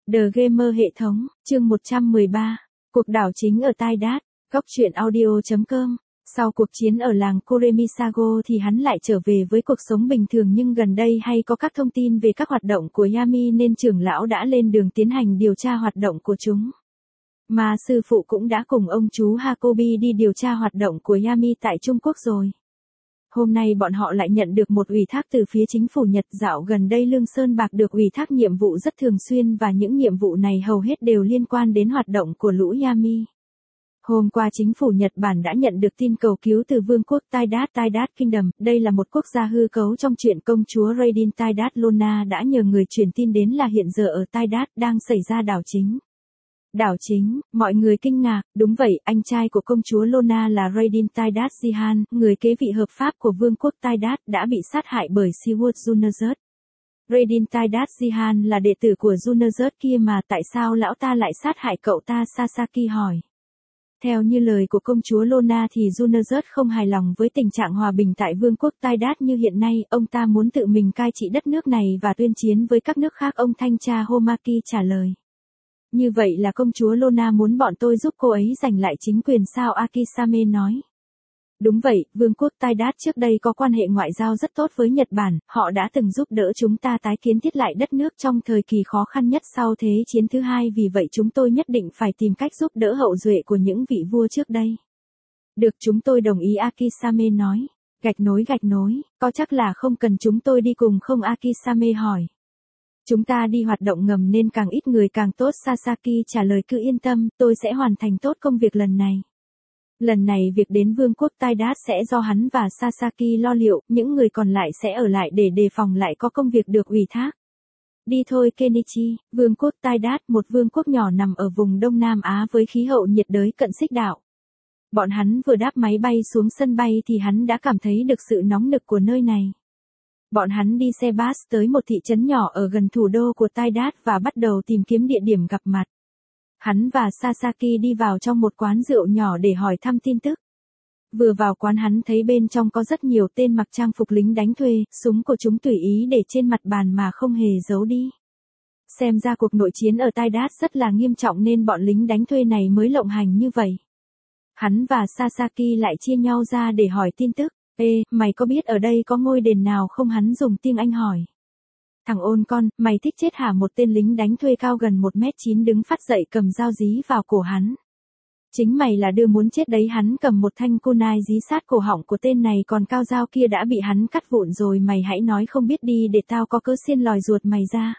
The Gamer hệ thống, chương 113, cuộc đảo chính ở Tai Đát, góc truyện audio.com. Sau cuộc chiến ở làng Kuremisago thì hắn lại trở về với cuộc sống bình thường, nhưng gần đây hay có các thông tin về các hoạt động của Yami nên trưởng lão đã lên đường tiến hành điều tra hoạt động của chúng. Mà sư phụ cũng đã cùng ông chú Hakobi đi điều tra hoạt động của Yami tại Trung Quốc rồi. Hôm nay bọn họ lại nhận được một ủy thác từ phía chính phủ Nhật. Dạo gần đây Lương Sơn Bạc được ủy thác nhiệm vụ rất thường xuyên và những nhiệm vụ này hầu hết đều liên quan đến hoạt động của lũ Yami. Hôm qua chính phủ Nhật Bản đã nhận được tin cầu cứu từ vương quốc Tai Đát Kingdom. Đây là một quốc gia hư cấu trong truyện công chúa Raiden. Tai Đát Lona đã nhờ người truyền tin đến là hiện giờ ở Tai Đát đang xảy ra đảo chính. Đảo chính, mọi người kinh ngạc, đúng vậy, anh trai của công chúa Lona là Raiden Tai Đát Jihan, người kế vị hợp pháp của vương quốc Tai Đát, đã bị sát hại bởi Siward Junazert. Raiden Tai Đát Jihan là đệ tử của Junazert kia mà tại sao lão ta lại sát hại cậu ta? Sasaki hỏi. Theo như lời của công chúa Lona thì Junazert không hài lòng với tình trạng hòa bình tại vương quốc Tai Đát như hiện nay, ông ta muốn tự mình cai trị đất nước này và tuyên chiến với các nước khác. Ông thanh tra Homaki trả lời. Như vậy là công chúa Lona muốn bọn tôi giúp cô ấy giành lại chính quyền sao? Akisame nói. Đúng vậy, vương quốc Tai Đát trước đây có quan hệ ngoại giao rất tốt với Nhật Bản, họ đã từng giúp đỡ chúng ta tái kiến thiết lại đất nước trong thời kỳ khó khăn nhất sau Thế chiến thứ hai, vì vậy chúng tôi nhất định phải tìm cách giúp đỡ hậu duệ của những vị vua trước đây. Được, chúng tôi đồng ý, Akisame nói. Gạch nối, có chắc là không cần chúng tôi đi cùng không? Akisame hỏi. Chúng ta đi hoạt động ngầm nên càng ít người càng tốt, Sasaki trả lời. Cứ yên tâm, tôi sẽ hoàn thành tốt công việc lần này. Lần này việc đến vương quốc Tai Đát sẽ do hắn và Sasaki lo liệu, những người còn lại sẽ ở lại để đề phòng lại có công việc được ủy thác. Đi thôi Kenichi. Vương quốc Tai Đát, một vương quốc nhỏ nằm ở vùng Đông Nam Á với khí hậu nhiệt đới cận xích đạo. Bọn hắn vừa đáp máy bay xuống sân bay thì hắn đã cảm thấy được sự nóng nực của nơi này. Bọn hắn đi xe bus tới một thị trấn nhỏ ở gần thủ đô của Tai Đát và bắt đầu tìm kiếm địa điểm gặp mặt. Hắn và Sasaki đi vào trong một quán rượu nhỏ để hỏi thăm tin tức. Vừa vào quán hắn thấy bên trong có rất nhiều tên mặc trang phục lính đánh thuê, súng của chúng tùy ý để trên mặt bàn mà không hề giấu đi. Xem ra cuộc nội chiến ở Tai Đát rất là nghiêm trọng nên bọn lính đánh thuê này mới lộng hành như vậy. Hắn và Sasaki lại chia nhau ra để hỏi tin tức. Ê, mày có biết ở đây có ngôi đền nào không? Hắn dùng tiếng Anh hỏi. Thằng ôn con, mày thích chết hả? Một tên lính đánh thuê cao gần 1m9 đứng phát dậy cầm dao dí vào cổ hắn. Chính mày là đưa muốn chết đấy. Hắn cầm một thanh kunai dí sát cổ họng của tên này, còn cao dao kia đã bị hắn cắt vụn rồi. Mày hãy nói không biết đi để tao có cớ xiên lòi ruột mày ra.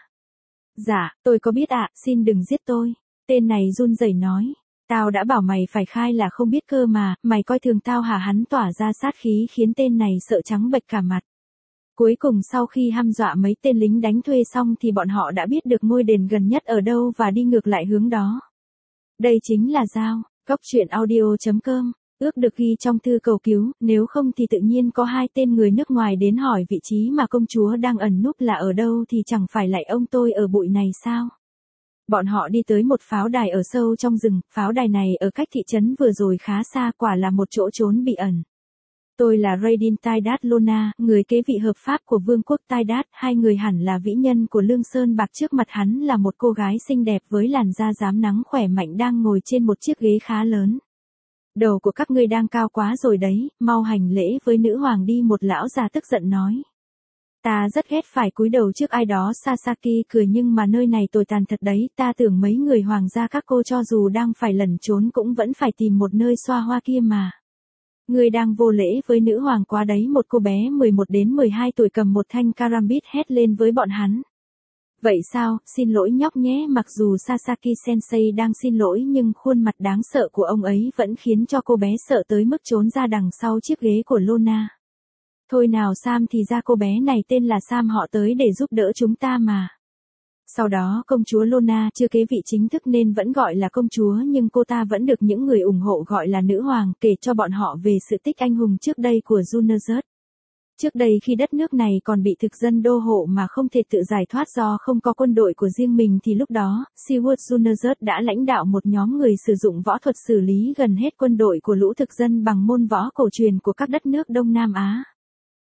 Dạ, tôi có biết ạ, xin đừng giết tôi. Tên này run rẩy nói. Tao đã bảo mày phải khai là không biết cơ mà, mày coi thường tao hả? Hắn tỏa ra sát khí khiến tên này sợ trắng bệch cả mặt. Cuối cùng sau khi hăm dọa mấy tên lính đánh thuê xong thì bọn họ đã biết được ngôi đền gần nhất ở đâu và đi ngược lại hướng đó. Đây chính là Giao, góc truyện audio.com, ước được ghi trong thư cầu cứu, nếu không thì tự nhiên có hai tên người nước ngoài đến hỏi vị trí mà công chúa đang ẩn núp là ở đâu thì chẳng phải lại ông tôi ở bụi này sao? Bọn họ đi tới một pháo đài ở sâu trong rừng, pháo đài này ở cách thị trấn vừa rồi khá xa, quả là một chỗ trốn bí ẩn. Tôi là Raiden Tai Đát Lona, người kế vị hợp pháp của vương quốc Tai Đát. Hai người hẳn là vĩ nhân của Lương Sơn Bạc. Trước mặt hắn là một cô gái xinh đẹp với làn da rám nắng khỏe mạnh đang ngồi trên một chiếc ghế khá lớn. Đầu của các ngươi đang cao quá rồi đấy, mau hành lễ với nữ hoàng đi, một lão già tức giận nói. Ta rất ghét phải cúi đầu trước ai đó. Sasaki cười, nhưng mà nơi này tồi tàn thật đấy, ta tưởng mấy người hoàng gia các cô cho dù đang phải lẩn trốn cũng vẫn phải tìm một nơi xoa hoa kia mà. Người đang vô lễ với nữ hoàng quá đấy. Một cô bé 11 đến 12 tuổi cầm một thanh karambit hét lên với bọn hắn. Vậy sao, xin lỗi nhóc nhé. Mặc dù Sasaki sensei đang xin lỗi nhưng khuôn mặt đáng sợ của ông ấy vẫn khiến cho cô bé sợ tới mức trốn ra đằng sau chiếc ghế của Lona. Thôi nào Sam thì ra, cô bé này tên là Sam, họ tới để giúp đỡ chúng ta mà. Sau đó công chúa Lona chưa kế vị chính thức nên vẫn gọi là công chúa, nhưng cô ta vẫn được những người ủng hộ gọi là nữ hoàng, kể cho bọn họ về sự tích anh hùng trước đây của Junazert. Trước đây khi đất nước này còn bị thực dân đô hộ mà không thể tự giải thoát do không có quân đội của riêng mình thì lúc đó, Siward Junazert đã lãnh đạo một nhóm người sử dụng võ thuật xử lý gần hết quân đội của lũ thực dân bằng môn võ cổ truyền của các đất nước Đông Nam Á.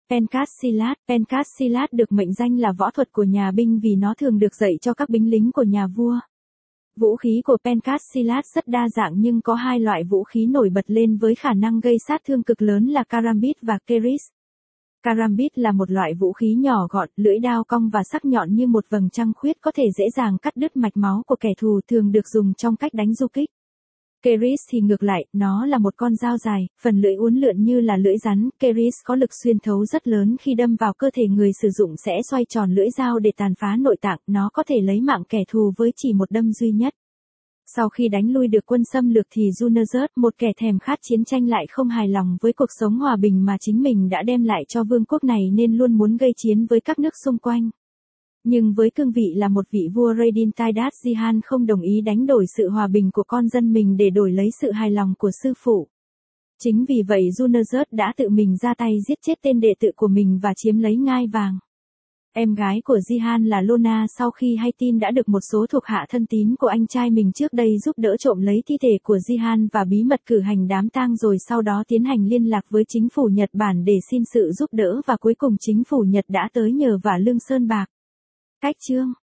Pencastilat được mệnh danh là võ thuật của nhà binh vì nó thường được dạy cho các binh lính của nhà vua. Vũ khí của Pencastilat rất đa dạng nhưng có hai loại vũ khí nổi bật lên với khả năng gây sát thương cực lớn là Karambit và Keris. Karambit là một loại vũ khí nhỏ gọn, lưỡi dao cong và sắc nhọn như một vầng trăng khuyết có thể dễ dàng cắt đứt mạch máu của kẻ thù, thường được dùng trong cách đánh du kích. Keris thì ngược lại, nó là một con dao dài, phần lưỡi uốn lượn như là lưỡi rắn. Keris có lực xuyên thấu rất lớn, khi đâm vào cơ thể người sử dụng sẽ xoay tròn lưỡi dao để tàn phá nội tạng, nó có thể lấy mạng kẻ thù với chỉ một đâm duy nhất. Sau khi đánh lui được quân xâm lược thì Junazert, một kẻ thèm khát chiến tranh lại không hài lòng với cuộc sống hòa bình mà chính mình đã đem lại cho vương quốc này nên luôn muốn gây chiến với các nước xung quanh. Nhưng với cương vị là một vị vua Raydin Taidat, Jihan không đồng ý đánh đổi sự hòa bình của con dân mình để đổi lấy sự hài lòng của sư phụ. Chính vì vậy Junazert đã tự mình ra tay giết chết tên đệ tử của mình và chiếm lấy ngai vàng. Em gái của Jihan là Lona sau khi hay tin đã được một số thuộc hạ thân tín của anh trai mình trước đây giúp đỡ trộm lấy thi thể của Jihan và bí mật cử hành đám tang rồi sau đó tiến hành liên lạc với chính phủ Nhật Bản để xin sự giúp đỡ và cuối cùng chính phủ Nhật đã tới nhờ vả Lương Sơn Bạc. Cách chương